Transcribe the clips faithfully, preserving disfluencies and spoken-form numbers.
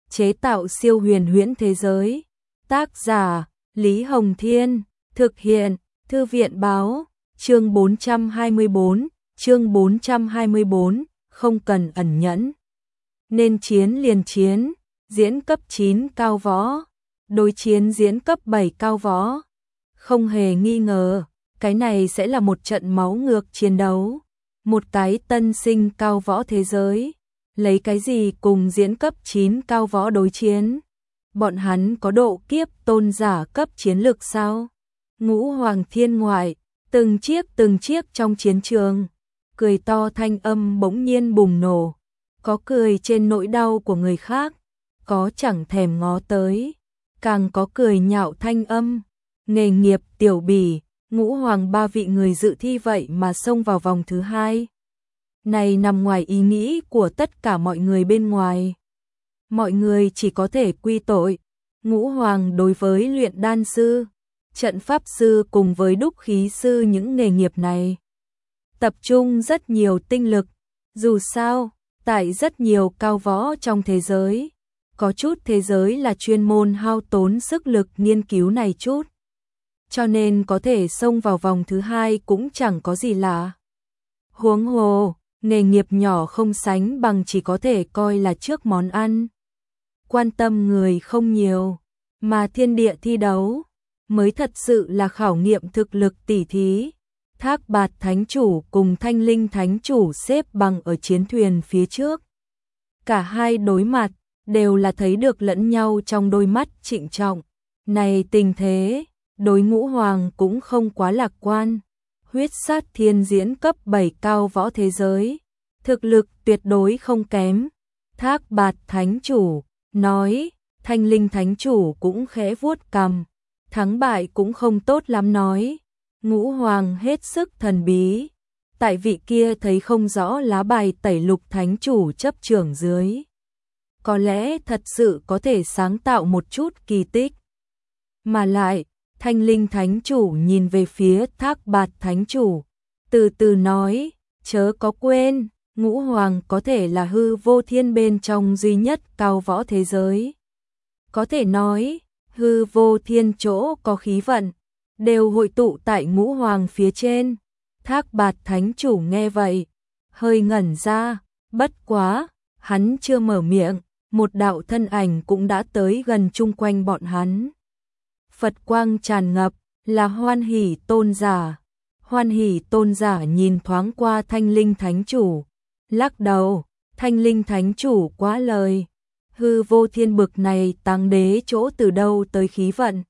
chế tạo siêu huyền huyễn thế giới. Tác giả Lý Hồng Thiên, thực hiện Thư viện Báo. Chương bốn trăm hai mươi bốn, chương bốn trăm hai mươi bốn, không cần ẩn nhẫn. Nên chiến liền chiến, diễn cấp chín cao võ, đối chiến diễn cấp bảy cao võ. Không hề nghi ngờ, cái này sẽ là một trận máu ngược chiến đấu. Một cái tân sinh cao võ thế giới, lấy cái gì cùng diễn cấp chín cao võ đối chiến? Bọn hắn có độ kiếp tôn giả cấp chiến lực sao? Ngũ Hoàng Thiên ngoại, từng chiếc từng chiếc trong chiến trường, cười to thanh âm bỗng nhiên bùng nổ. Có cười trên nỗi đau của người khác, có chẳng thèm ngó tới, càng có cười nhạo thanh âm. Nghề nghiệp tiểu bỉ, Ngũ Hoàng ba vị người dự thi vậy mà xông vào vòng thứ hai. Này nằm ngoài ý nghĩ của tất cả mọi người bên ngoài. Mọi người chỉ có thể quy tội Ngũ Hoàng đối với luyện đan sư, trận pháp sư cùng với đúc khí sư những nghề nghiệp này. Tập trung rất nhiều tinh lực, dù sao, tại rất nhiều cao võ trong thế giới, có chút thế giới là chuyên môn hao tốn sức lực nghiên cứu này chút. Cho nên có thể xông vào vòng thứ hai cũng chẳng có gì lạ. Huống hồ, nghề nghiệp nhỏ không sánh bằng chỉ có thể coi là trước món ăn. Quan tâm người không nhiều, mà thiên địa thi đấu mới thật sự là khảo nghiệm thực lực tỉ thí. Thác Bạt Thánh Chủ cùng Thanh Linh Thánh Chủ xếp bằng ở chiến thuyền phía trước. Cả hai đối mặt, đều là thấy được lẫn nhau trong đôi mắt trịnh trọng. Này tình thế, đối Ngũ Hoàng cũng không quá lạc quan. Huyết sát thiên diễn cấp bảy cao võ thế giới, thực lực tuyệt đối không kém. Thác Bạt Thánh Chủ nói, Thanh Linh Thánh Chủ cũng khẽ vuốt cằm, thắng bại cũng không tốt lắm nói. Ngũ Hoàng hết sức thần bí, tại vị kia thấy không rõ lá bài tẩy Lục Thánh Chủ chấp trưởng dưới. Có lẽ thật sự có thể sáng tạo một chút kỳ tích. Mà lại, Thanh Linh Thánh Chủ nhìn về phía Thác Bạt Thánh Chủ, từ từ nói, chớ có quên, Ngũ Hoàng có thể là hư vô thiên bên trong duy nhất cao võ thế giới. Có thể nói, hư vô thiên chỗ có khí vận, đều hội tụ tại Ngũ Hoàng phía trên. Thác Bạt Thánh Chủ nghe vậy, hơi ngẩn ra, bất quá, hắn chưa mở miệng, một đạo thân ảnh cũng đã tới gần chung quanh bọn hắn. Phật quang tràn ngập, là Hoan Hỷ Tôn giả. Hoan Hỷ Tôn giả nhìn thoáng qua Thanh Linh Thánh Chủ, lắc đầu, Thanh Linh Thánh Chủ quá lời. Hư vô thiên bực này táng đế chỗ từ đâu tới khí vận.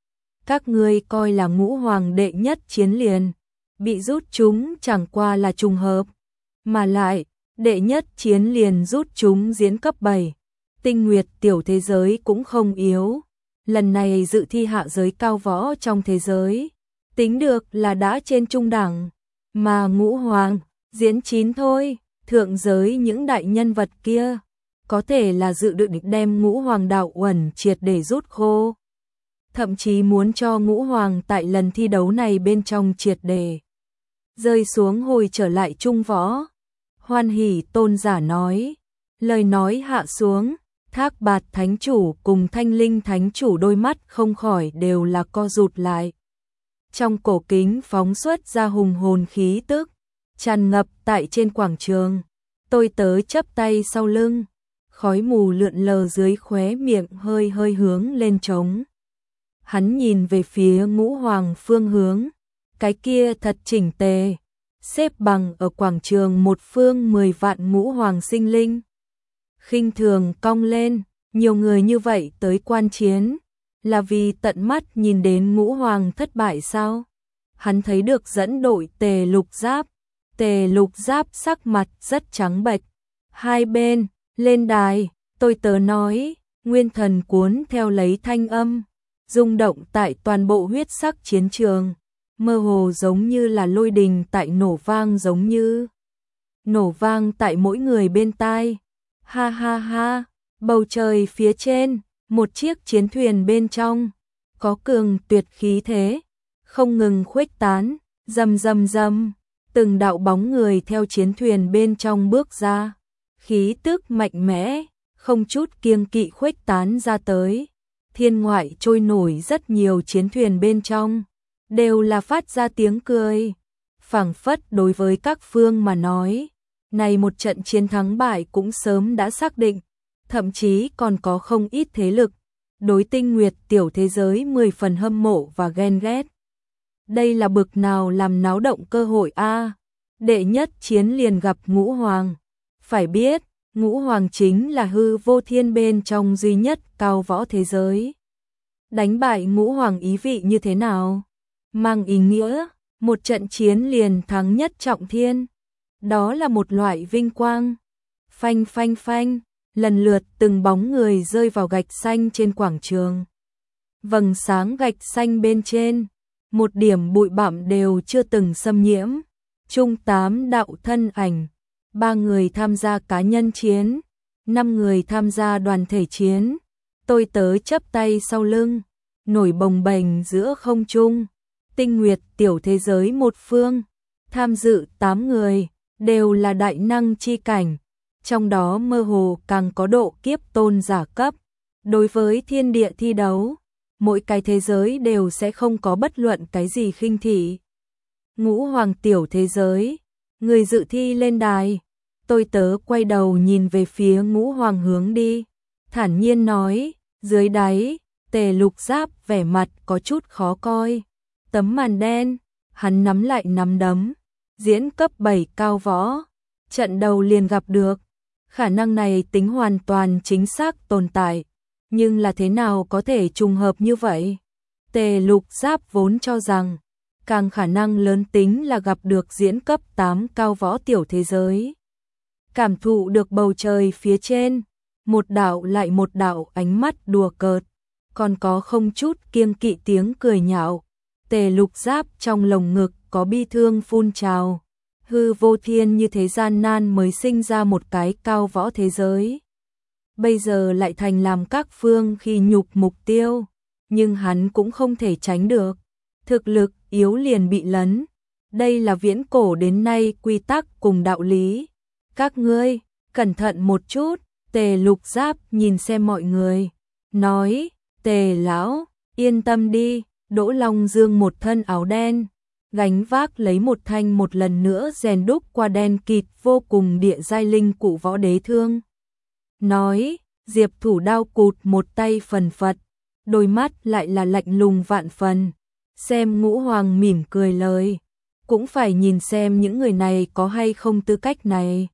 Các ngươi coi là Ngũ Hoàng đệ nhất chiến liền, bị rút chúng chẳng qua là trùng hợp. Mà lại, đệ nhất chiến liền rút chúng diễn cấp bảy, tinh nguyệt tiểu thế giới cũng không yếu. Lần này dự thi hạ giới cao võ trong thế giới, tính được là đã trên trung đẳng, mà Ngũ Hoàng, diễn chín thôi, thượng giới những đại nhân vật kia, có thể là dự định đem Ngũ Hoàng đạo uẩn triệt để rút khô. Thậm chí muốn cho Ngũ Hoàng tại lần thi đấu này bên trong triệt để rơi xuống hồi trở lại trung võ. Hoan Hỷ Tôn giả nói, lời nói hạ xuống, Thác Bạt Thánh Chủ cùng Thanh Linh Thánh Chủ đôi mắt không khỏi đều là co rụt lại. Trong cổ kính phóng xuất ra hùng hồn khí tức, tràn ngập tại trên quảng trường. Tôi tớ chắp tay sau lưng, khói mù lượn lờ dưới khóe miệng hơi hơi hướng lên trống. Hắn nhìn về phía Ngũ Hoàng phương hướng, cái kia thật chỉnh tề, xếp bằng ở quảng trường một phương mười vạn Ngũ Hoàng sinh linh. Khinh thường cong lên, nhiều người như vậy tới quan chiến, là vì tận mắt nhìn đến Ngũ Hoàng thất bại sao? Hắn thấy được dẫn đội Tề Lục Giáp, Tề Lục Giáp sắc mặt rất trắng bệch. Hai bên, lên đài, tôi tớ nói, nguyên thần cuốn theo lấy thanh âm, rung động tại toàn bộ huyết sắc chiến trường, mơ hồ giống như là lôi đình tại nổ vang giống như nổ vang tại mỗi người bên tai. Ha ha ha, bầu trời phía trên, một chiếc chiến thuyền bên trong, có cường tuyệt khí thế, không ngừng khuếch tán, rầm rầm rầm, từng đạo bóng người theo chiến thuyền bên trong bước ra, khí tức mạnh mẽ, không chút kiêng kỵ khuếch tán ra tới. Thiên ngoại trôi nổi rất nhiều chiến thuyền bên trong, đều là phát ra tiếng cười. Phảng phất đối với các phương mà nói, này một trận chiến thắng bại cũng sớm đã xác định, thậm chí còn có không ít thế lực đối Tinh Nguyệt tiểu thế giới mười phần hâm mộ và ghen ghét. Đây là bực nào làm náo động cơ hội a, đệ nhất chiến liền gặp Ngũ Hoàng. Phải biết, Ngũ Hoàng chính là hư vô thiên bên trong duy nhất cao võ thế giới. Đánh bại Ngũ Hoàng ý vị như thế nào? Mang ý nghĩa, một trận chiến liền thắng nhất trọng thiên. Đó là một loại vinh quang. Phanh phanh phanh, lần lượt từng bóng người rơi vào gạch xanh trên quảng trường. Vầng sáng gạch xanh bên trên, một điểm bụi bặm đều chưa từng xâm nhiễm. Chung tám đạo thân ảnh, ba người tham gia cá nhân chiến, năm người tham gia đoàn thể chiến. Tôi tớ chắp tay sau lưng, nổi bồng bềnh giữa không trung. Tinh Nguyệt tiểu thế giới một phương, tham dự tám người, đều là đại năng chi cảnh, trong đó mơ hồ càng có độ kiếp tôn giả cấp. Đối với thiên địa thi đấu, mỗi cái thế giới đều sẽ không có bất luận cái gì khinh thị. Ngũ Hoàng tiểu thế giới, người dự thi lên đài. Tôi tớ quay đầu nhìn về phía Ngũ Hoàng hướng đi, thản nhiên nói, dưới đáy, Tề Lục Giáp vẻ mặt có chút khó coi. Tấm màn đen, hắn nắm lại nắm đấm, diễn cấp bảy cao võ, trận đầu liền gặp được. Khả năng này tính hoàn toàn chính xác tồn tại, nhưng là thế nào có thể trùng hợp như vậy? Tề Lục Giáp vốn cho rằng, càng khả năng lớn tính là gặp được diễn cấp tám cao võ tiểu thế giới. Cảm thụ được bầu trời phía trên, một đạo lại một đạo ánh mắt đùa cợt, còn có không chút kiêng kỵ tiếng cười nhạo. Tề Lục Giáp trong lồng ngực có bi thương phun trào. Hư vô thiên như thế gian nan mới sinh ra một cái cao võ thế giới. Bây giờ lại thành làm các phương khi nhục mục tiêu, nhưng hắn cũng không thể tránh được. Thực lực yếu liền bị lấn. Đây là viễn cổ đến nay quy tắc cùng đạo lý. Các ngươi, cẩn thận một chút. Tề Lục Giáp nhìn xem mọi người, nói, Tề lão, yên tâm đi. Đỗ Long Dương một thân áo đen, gánh vác lấy một thanh một lần nữa rèn đúc qua đen kịt vô cùng địa giai linh cụ võ đế thương. Nói, Diệp Thủ đao cụt một tay phần phật, đôi mắt lại là lạnh lùng vạn phần. Xem Ngũ Hoàng mỉm cười lời, cũng phải nhìn xem những người này có hay không tư cách này.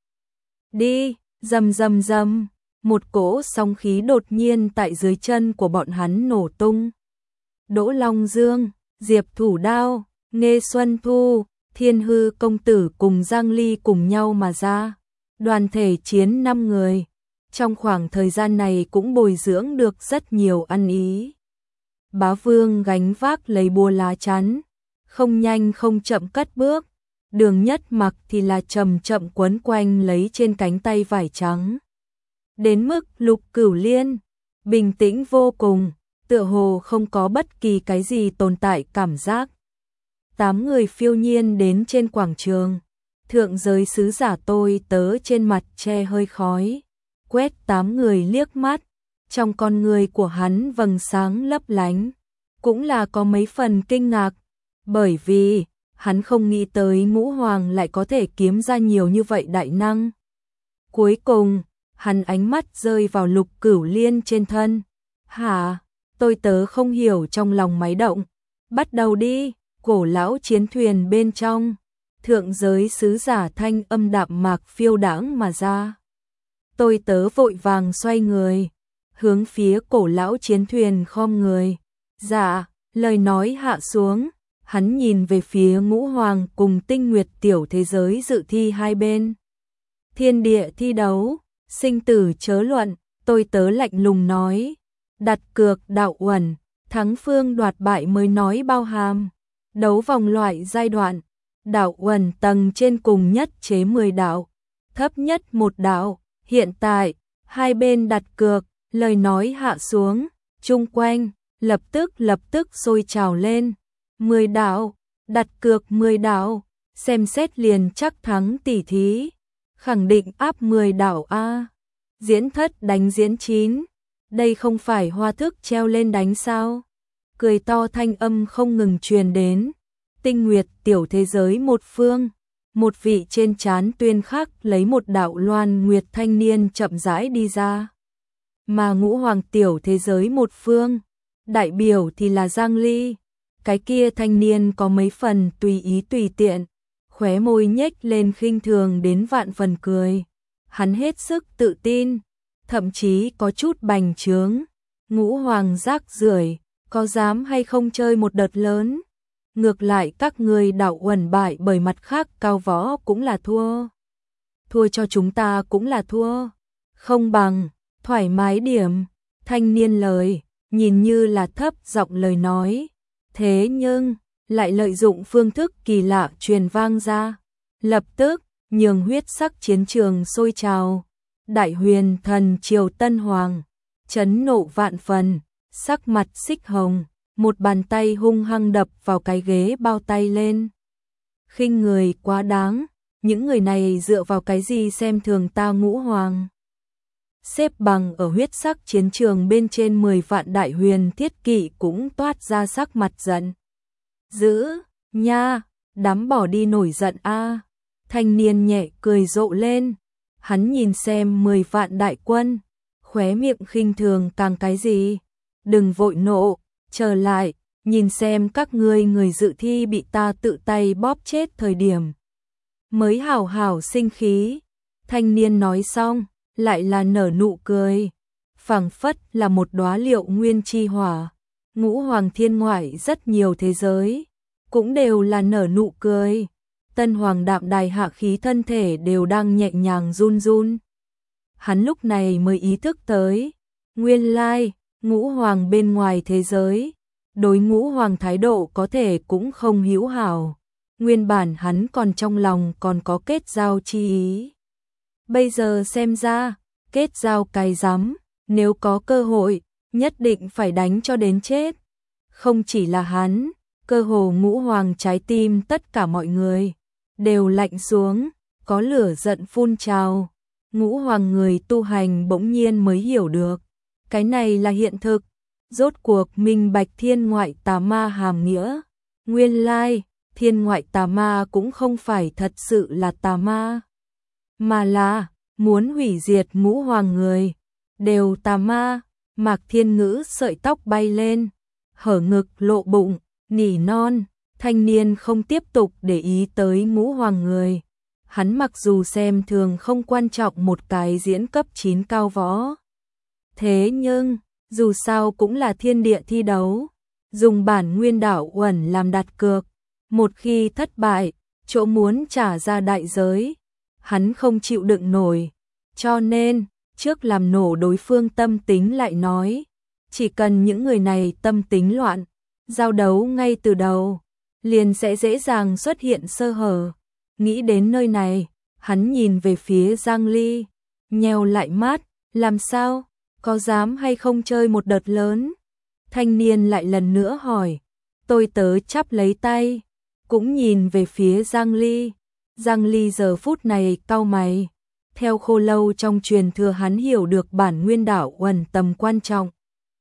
Đi, rầm rầm rầm, một cỗ sóng khí đột nhiên tại dưới chân của bọn hắn nổ tung. Đỗ Long Dương, Diệp Thủ đao, Nghê Xuân Thu, Thiên Hư công tử cùng Giang Ly cùng nhau mà ra. Đoàn thể chiến năm người. Trong khoảng thời gian này cũng bồi dưỡng được rất nhiều ăn ý. Bá Vương gánh vác lấy búa lá chắn, không nhanh không chậm cất bước. Đường Nhất Mặc thì là chậm chậm quấn quanh lấy trên cánh tay vải trắng. Đến mức Lục Cửu Liên, bình tĩnh vô cùng, tựa hồ không có bất kỳ cái gì tồn tại cảm giác. Tám người phiêu nhiên đến trên quảng trường, thượng giới sứ giả tôi tớ trên mặt che hơi khói, quét tám người liếc mắt, trong con người của hắn vầng sáng lấp lánh, cũng là có mấy phần kinh ngạc, bởi vì hắn không nghĩ tới Ngũ Hoàng lại có thể kiếm ra nhiều như vậy đại năng. Cuối cùng, hắn ánh mắt rơi vào Lục Cửu Liên trên thân. Hả? Tôi tớ không hiểu trong lòng máy động. Bắt đầu đi, cổ lão chiến thuyền bên trong. Thượng giới sứ giả thanh âm đạm mạc phiêu đãng mà ra. Tôi tớ vội vàng xoay người, hướng phía cổ lão chiến thuyền khom người. Dạ, lời nói hạ xuống, hắn nhìn về phía Ngũ Hoàng cùng Tinh Nguyệt tiểu thế giới dự thi hai bên. Thiên địa thi đấu, sinh tử chớ luận, tôi tớ lạnh lùng nói. Đặt cược đạo uẩn, thắng phương đoạt bại mới nói bao hàm. Đấu vòng loại giai đoạn, đạo uẩn tầng trên cùng nhất chế mười đạo, thấp nhất một đạo. Hiện tại, hai bên đặt cược, lời nói hạ xuống, chung quanh, lập tức lập tức sôi trào lên. mười đạo, đặt cược mười đạo, xem xét liền chắc thắng tỷ thí, khẳng định áp mười đạo A. Diễn thất đánh diễn chín, đây không phải hoa thức treo lên đánh sao? Cười to thanh âm không ngừng truyền đến. Tinh Nguyệt tiểu thế giới một phương, một vị trên trán tuyên khắc lấy một đạo loan nguyệt thanh niên chậm rãi đi ra. Mà Ngũ Hoàng tiểu thế giới một phương, đại biểu thì là Giang Ly. Cái kia thanh niên có mấy phần tùy ý tùy tiện, khóe môi nhếch lên khinh thường đến vạn phần cười. Hắn hết sức tự tin, thậm chí có chút bành trướng. Ngũ Hoàng rác rưởi, có dám hay không chơi một đợt lớn? Ngược lại các người đảo uẩn bại bởi mặt khác cao võ cũng là thua. Thua cho chúng ta cũng là thua. Không bằng, thoải mái điểm. Thanh niên lời, nhìn như là thấp giọng lời nói. Thế nhưng, lại lợi dụng phương thức kỳ lạ truyền vang ra. Lập tức, nhường huyết sắc chiến trường sôi trào. Đại huyền thần triều Tân Hoàng, chấn nộ vạn phần, sắc mặt xích hồng, một bàn tay hung hăng đập vào cái ghế bao tay lên. Khinh người quá đáng, những người này dựa vào cái gì xem thường ta Ngũ Hoàng? Xếp bằng ở huyết sắc chiến trường bên trên mười vạn đại huyền thiết kỵ cũng toát ra sắc mặt giận. Giữ, nha, đám bỏ đi nổi giận a. Thanh niên nhẹ cười rộ lên, hắn nhìn xem mười vạn đại quân, khóe miệng khinh thường càng cái gì? Đừng vội nộ, trở lại, nhìn xem các ngươi người dự thi bị ta tự tay bóp chết thời điểm. Mới hảo hảo sinh khí, thanh niên nói xong, lại là nở nụ cười, phảng phất là một đóa liệu nguyên chi hỏa. Ngũ Hoàng thiên ngoại rất nhiều thế giới, cũng đều là nở nụ cười. Tân Hoàng đạm đài hạ khí thân thể đều đang nhẹ nhàng run run. Hắn lúc này mới ý thức tới, nguyên lai, Ngũ Hoàng bên ngoài thế giới, đối Ngũ Hoàng thái độ có thể cũng không hữu hảo. Nguyên bản hắn còn trong lòng còn có kết giao chi ý. Bây giờ xem ra, kết giao cái rắm, nếu có cơ hội, nhất định phải đánh cho đến chết. Không chỉ là hắn, cơ hồ Ngũ Hoàng trái tim tất cả mọi người đều lạnh xuống, có lửa giận phun trào. Ngũ Hoàng người tu hành bỗng nhiên mới hiểu được, cái này là hiện thực, rốt cuộc minh bạch thiên ngoại tà ma hàm nghĩa. Nguyên lai, thiên ngoại tà ma cũng không phải thật sự là tà ma, mà là muốn hủy diệt Ngũ Hoàng người, đều tà ma. Mạc Thiên Ngữ sợi tóc bay lên, hở ngực lộ bụng, nỉ non. Thanh niên không tiếp tục để ý tới Ngũ Hoàng người. Hắn mặc dù xem thường không quan trọng một cái diễn cấp chín cao võ. Thế nhưng, dù sao cũng là thiên địa thi đấu. Dùng bản nguyên đảo uẩn làm đặt cược. Một khi thất bại, chỗ muốn trả ra đại giới. Hắn không chịu đựng nổi. Cho nên, trước làm nổ đối phương tâm tính lại nói. Chỉ cần những người này tâm tính loạn, giao đấu ngay từ đầu, liền sẽ dễ dàng xuất hiện sơ hở. Nghĩ đến nơi này, hắn nhìn về phía Giang Ly, nheo lại mắt, làm sao, có dám hay không chơi một đợt lớn? Thanh niên lại lần nữa hỏi, tôi tớ chắp lấy tay, cũng nhìn về phía Giang Ly. Giang Ly giờ phút này cau mày, theo Khô Lâu trong truyền thừa hắn hiểu được bản nguyên đảo uẩn tầm quan trọng.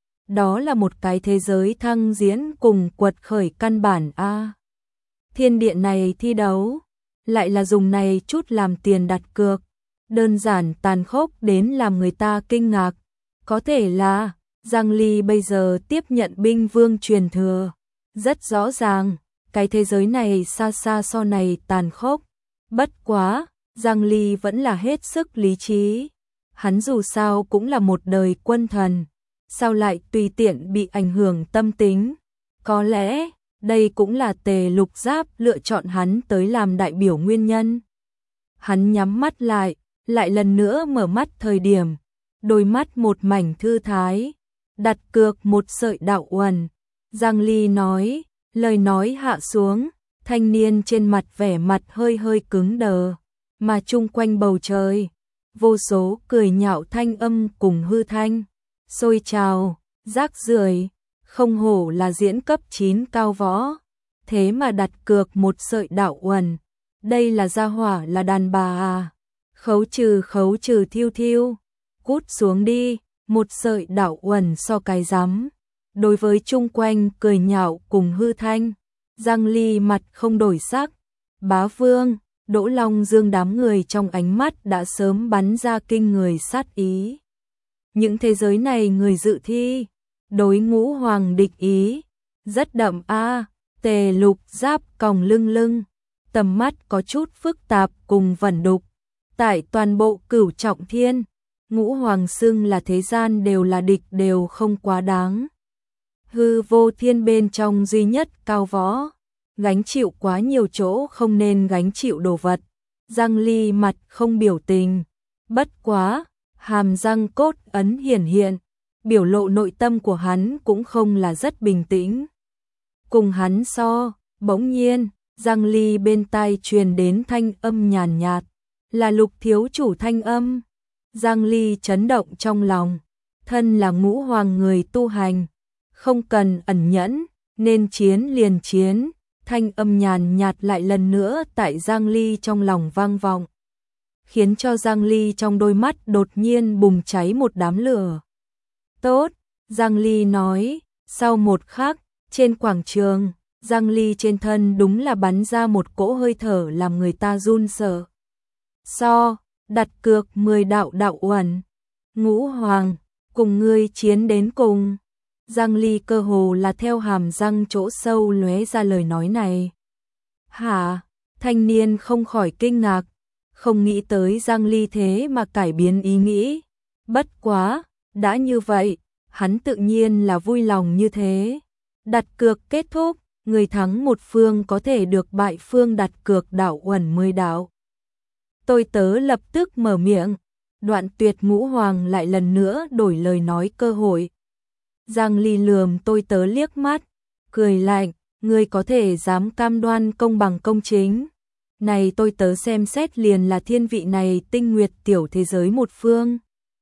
Đó là một cái thế giới thăng diễn cùng quật khởi căn bản a. Thiên địa này thi đấu, lại là dùng này chút làm tiền đặt cược, đơn giản tàn khốc đến làm người ta kinh ngạc. Có thể là, Giang Ly bây giờ tiếp nhận binh vương truyền thừa, rất rõ ràng, cái thế giới này xa xa so này tàn khốc. Bất quá, Giang Ly vẫn là hết sức lý trí, hắn dù sao cũng là một đời quân thần, sao lại tùy tiện bị ảnh hưởng tâm tính. Có lẽ, đây cũng là Tề Lục Giáp lựa chọn hắn tới làm đại biểu nguyên nhân. Hắn nhắm mắt lại, lại lần nữa mở mắt thời điểm, đôi mắt một mảnh thư thái, đặt cược một sợi đạo uẩn. Giang Ly nói, lời nói hạ xuống, thanh niên trên mặt vẻ mặt hơi hơi cứng đờ, mà chung quanh bầu trời, vô số cười nhạo thanh âm cùng hư thanh, xôi trào, rác rưởi. Không hổ là diễn cấp chín cao võ, thế mà đặt cược một sợi đạo uẩn, đây là gia hỏa là đàn bà à? Khấu trừ khấu trừ thiêu thiêu, cút xuống đi, một sợi đạo uẩn so cái rắm. Đối với chung quanh cười nhạo cùng hư thanh, Giang Ly mặt không đổi sắc. Bá Vương, Đỗ Long Dương đám người trong ánh mắt đã sớm bắn ra kinh người sát ý. Những thế giới này người dự thi, đối Ngũ Hoàng địch ý, rất đậm a. Tề Lục Giáp còng lưng lưng, tầm mắt có chút phức tạp cùng vẩn đục. Tại toàn bộ Cửu Trọng Thiên, Ngũ Hoàng xưng là thế gian đều là địch đều không quá đáng. Hư Vô Thiên bên trong duy nhất cao võ, gánh chịu quá nhiều chỗ không nên gánh chịu đồ vật. Giang Ly mặt không biểu tình, bất quá, hàm răng cốt ấn hiển hiện, biểu lộ nội tâm của hắn cũng không là rất bình tĩnh. Cùng hắn so, bỗng nhiên, Giang Ly bên tai truyền đến thanh âm nhàn nhạt, là Lục thiếu chủ thanh âm. Giang Ly chấn động trong lòng, thân là Ngũ Hoàng người tu hành, không cần ẩn nhẫn, nên chiến liền chiến. Thanh âm nhàn nhạt lại lần nữa tại Giang Ly trong lòng vang vọng, khiến cho Giang Ly trong đôi mắt đột nhiên bùng cháy một đám lửa. Tốt, Giang Ly nói, sau một khắc, trên quảng trường, Giang Ly trên thân đúng là bắn ra một cỗ hơi thở làm người ta run sợ. So, đặt cược mười đạo đạo uẩn, Ngũ Hoàng, cùng ngươi chiến đến cùng. Giang Ly cơ hồ là theo hàm răng chỗ sâu lóe ra lời nói này. Hả? Thanh niên không khỏi kinh ngạc, không nghĩ tới Giang Ly thế mà cải biến ý nghĩ. Bất quá, đã như vậy, hắn tự nhiên là vui lòng như thế. Đặt cược kết thúc, người thắng một phương có thể được bại phương đặt cược đạo uẩn mười đạo. Tôi tớ lập tức mở miệng, Đoạn Tuyệt Ngũ Hoàng lại lần nữa đổi lời nói cơ hội. Giang Ly lườm tôi tớ liếc mắt, cười lạnh, ngươi có thể dám cam đoan công bằng công chính. Này tôi tớ xem xét liền là thiên vị này tinh nguyệt tiểu thế giới một phương.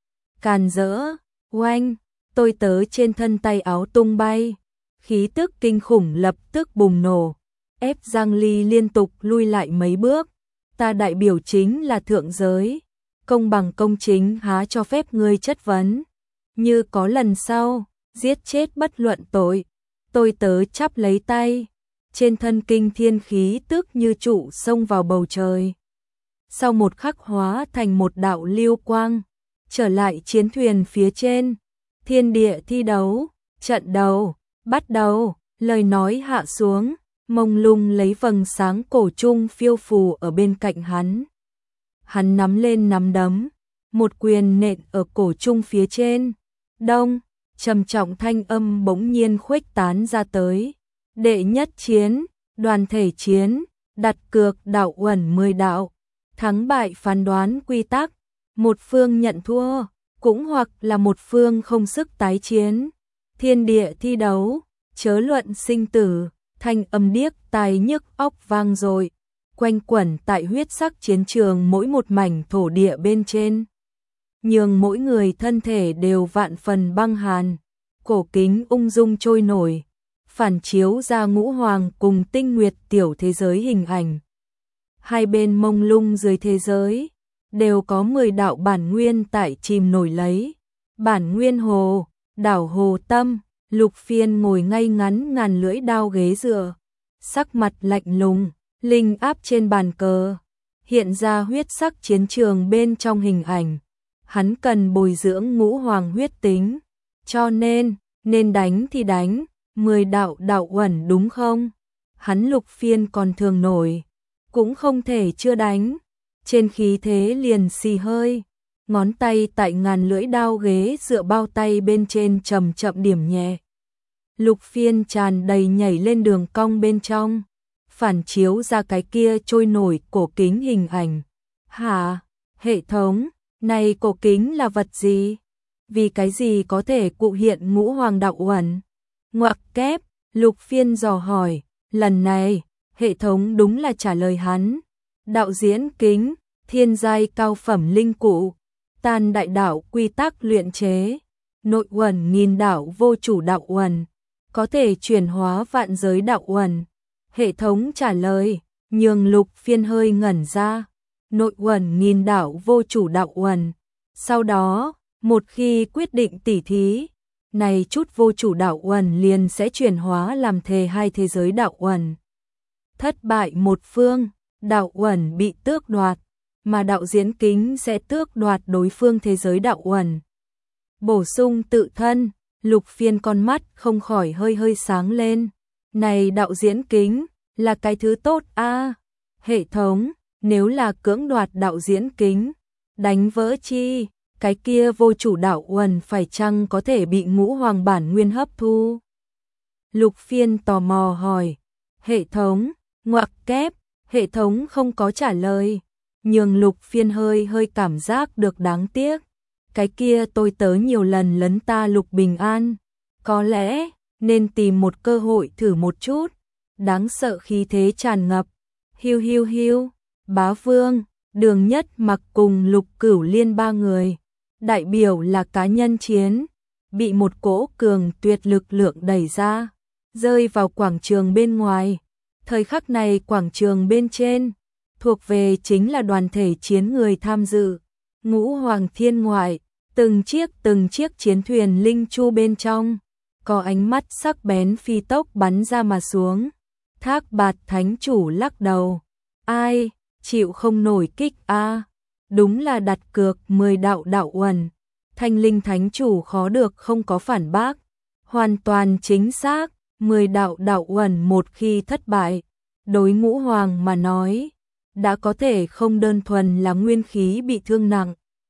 Càn rỡ, oanh, tôi tớ trên thân tay áo tung bay, khí tức kinh khủng lập tức bùng nổ, ép Giang Ly liên tục lui lại mấy bước. Ta đại biểu chính là thượng giới, công bằng công chính há cho phép ngươi chất vấn. Như có lần sau, giết chết bất luận tội. Tôi tớ chắp lấy tay, trên thân kinh thiên khí tức như trụ xông vào bầu trời. Sau một khắc hóa thành một đạo lưu quang, trở lại chiến thuyền phía trên. Thiên địa thi đấu, trận đầu, bắt đầu, lời nói hạ xuống, mông lung lấy vầng sáng cổ trung phiêu phù ở bên cạnh hắn. Hắn nắm lên nắm đấm, một quyền nện ở cổ trung phía trên. Đông, trầm trọng thanh âm bỗng nhiên khuếch tán ra tới. Đệ nhất chiến, đoàn thể chiến, đặt cược đạo uẩn mười đạo, thắng bại phán đoán quy tắc, một phương nhận thua, cũng hoặc là một phương không sức tái chiến. Thiên địa thi đấu, chớ luận sinh tử, thanh âm điếc tai nhức óc vang dội, quanh quẩn tại huyết sắc chiến trường mỗi một mảnh thổ địa bên trên. Nhường mỗi người thân thể đều vạn phần băng hàn, cổ kính ung dung trôi nổi, phản chiếu ra Ngũ Hoàng cùng tinh nguyệt tiểu thế giới hình ảnh. Hai bên mông lung dưới thế giới, đều có mười đạo bản nguyên tại chìm nổi lấy. Bản nguyên hồ, đảo hồ tâm, Lục Phiên ngồi ngay ngắn ngàn lưỡi đao ghế dựa, sắc mặt lạnh lùng, linh áp trên bàn cờ, hiện ra huyết sắc chiến trường bên trong hình ảnh. Hắn cần bồi dưỡng Ngũ Hoàng huyết tính, cho nên, nên đánh thì đánh, mười đạo đạo uẩn đúng không? Hắn Lục Phiên còn thường nổi, cũng không thể chưa đánh. Trên khí thế liền xì hơi, ngón tay tại ngàn lưỡi đao ghế dựa bao tay bên trên chậm chậm điểm nhẹ. Lục Phiên tràn đầy nhảy lên đường cong bên trong, phản chiếu ra cái kia trôi nổi cổ kính hình ảnh. Hả? Hệ thống, này cổ kính là vật gì? Vì cái gì có thể cụ hiện Ngũ Hoàng đạo uẩn? Ngoặc kép, Lục Phiên dò hỏi, lần này, hệ thống đúng là trả lời hắn. Đạo diễn kính, thiên giai cao phẩm linh cụ, tan đại đạo quy tắc luyện chế, nội uẩn nghìn đạo vô chủ đạo uẩn, có thể chuyển hóa vạn giới đạo uẩn. Hệ thống trả lời, nhường Lục Phiên hơi ngẩn ra. Nội uẩn nghìn đạo vô chủ đạo uẩn. Sau đó, Một khi quyết định tỉ thí, này chút vô chủ đạo uẩn liền sẽ chuyển hóa làm thề hai thế giới đạo uẩn. Thất bại một phương, đạo uẩn bị tước đoạt, mà đạo diễn kính sẽ tước đoạt đối phương thế giới đạo uẩn. Bổ sung tự thân, Lục Phiên con mắt không khỏi hơi hơi sáng lên. Này đạo diễn kính, là cái thứ tốt a à. Hệ thống, nếu là cưỡng đoạt đạo diễn kính, đánh vỡ chi, cái kia vô chủ đạo uẩn phải chăng có thể bị ngũ hoàng bản nguyên hấp thu? Lục Phiên tò mò hỏi. Hệ thống, ngoặc kép, hệ thống không có trả lời, nhưng Lục Phiên hơi hơi cảm giác được đáng tiếc. Cái kia tôi tớ nhiều lần lấn ta Lục Bình An, có lẽ nên tìm một cơ hội thử một chút. Đáng sợ khí thế tràn ngập. Hiu hiu hiu, Bá Vương, Đường Nhất Mặc cùng Lục Cửu Liên ba người, đại biểu là cá nhân chiến, bị một cỗ cường tuyệt lực lượng đẩy ra, rơi vào quảng trường bên ngoài. Thời khắc này quảng trường bên trên, thuộc về chính là đoàn thể chiến người tham dự. Ngũ Hoàng Thiên ngoại, từng chiếc từng chiếc chiến thuyền linh chu bên trong, có ánh mắt sắc bén phi tốc bắn ra mà xuống. Thác Bạt Thánh Chủ lắc đầu. Ai, chịu không nổi kích a à. Đúng là đặt cược mười đạo đạo uẩn. Thanh Linh Thánh Chủ khó được không có phản bác. Hoàn toàn chính xác, mười đạo đạo uẩn một khi thất bại, đối Ngũ Hoàng mà nói, đã có thể không đơn thuần là nguyên khí bị thương nặng.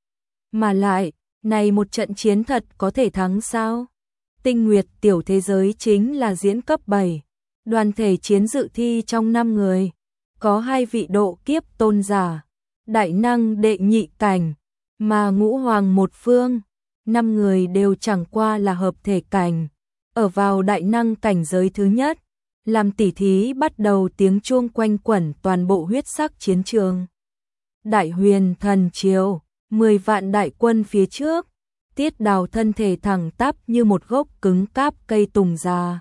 Mà lại, này một trận chiến thật có thể thắng sao? Tinh Nguyệt tiểu thế giới chính là diễn cấp bảy. Đoàn thể chiến dự thi trong năm người, có hai vị độ kiếp tôn giả, đại năng đệ nhị cảnh, mà Ngũ Hoàng một phương, năm người đều chẳng qua là hợp thể cảnh, ở vào đại năng cảnh giới thứ nhất. Làm tỉ thí bắt đầu, tiếng chuông quanh quẩn toàn bộ huyết sắc chiến trường. Đại Huyền Thần Triều, mười vạn đại quân phía trước, Tiết Đào thân thể thẳng tắp như một gốc cứng cáp cây tùng già.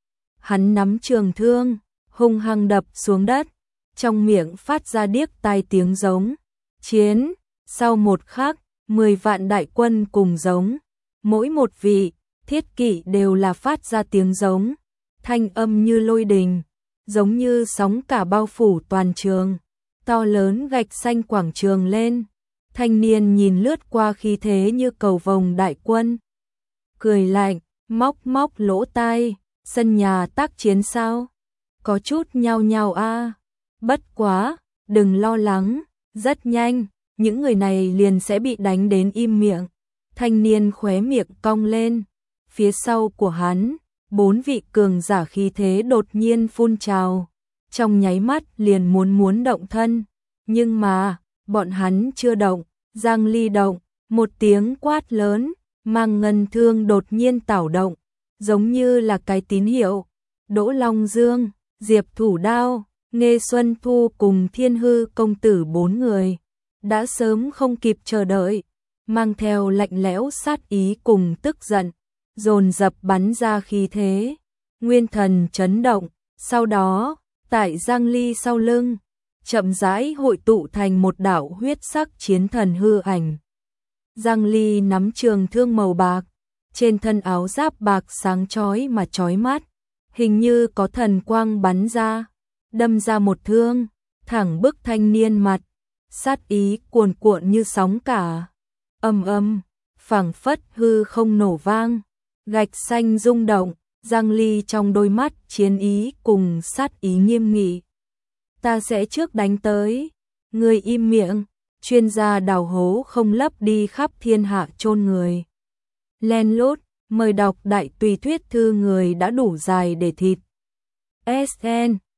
Hắn nắm trường thương, hung hăng đập xuống đất, trong miệng phát ra điếc tai tiếng giống. Chiến, sau một khắc, mười vạn đại quân cùng giống, mỗi một vị, thiết kỵ đều là phát ra tiếng giống, thanh âm như lôi đình, giống như sóng cả bao phủ toàn trường. To lớn gạch xanh quảng trường lên, thanh niên nhìn lướt qua khí thế như cầu vồng đại quân. Cười lạnh, móc móc lỗ tai. Sân nhà tác chiến sao? Có chút nhao nhao a. À. Bất quá, đừng lo lắng, rất nhanh, những người này liền sẽ bị đánh đến im miệng. Thanh niên khóe miệng cong lên, phía sau của hắn, bốn vị cường giả khí thế đột nhiên phun trào, trong nháy mắt liền muốn muốn động thân, nhưng mà, bọn hắn chưa động. Giang Ly động, một tiếng quát lớn, mang ngân thương đột nhiên tảo động, giống như là cái tín hiệu. Đỗ Long Dương, Diệp Thủ Đao, Nghê Xuân Thu cùng Thiên Hư công tử bốn người, đã sớm không kịp chờ đợi, mang theo lạnh lẽo sát ý cùng tức giận, dồn dập bắn ra khí thế. Nguyên thần chấn động, sau đó, tại Giang Ly sau lưng, chậm rãi hội tụ thành một đạo huyết sắc chiến thần hư ảnh. Giang Ly nắm trường thương màu bạc, trên thân áo giáp bạc sáng chói mà chói mắt, hình như có thần quang bắn ra, đâm ra một thương, thẳng bức thanh niên mặt, sát ý cuồn cuộn như sóng cả. Âm âm, phảng phất hư không nổ vang, gạch xanh rung động, Giang Ly trong đôi mắt chiến ý cùng sát ý nghiêm nghị. Ta sẽ trước đánh tới, người im miệng, chuyên gia đào hố không lấp đi khắp thiên hạ chôn người. Len lút, mời đọc đại tùy thuyết thư người đã đủ dài để thịt. ét en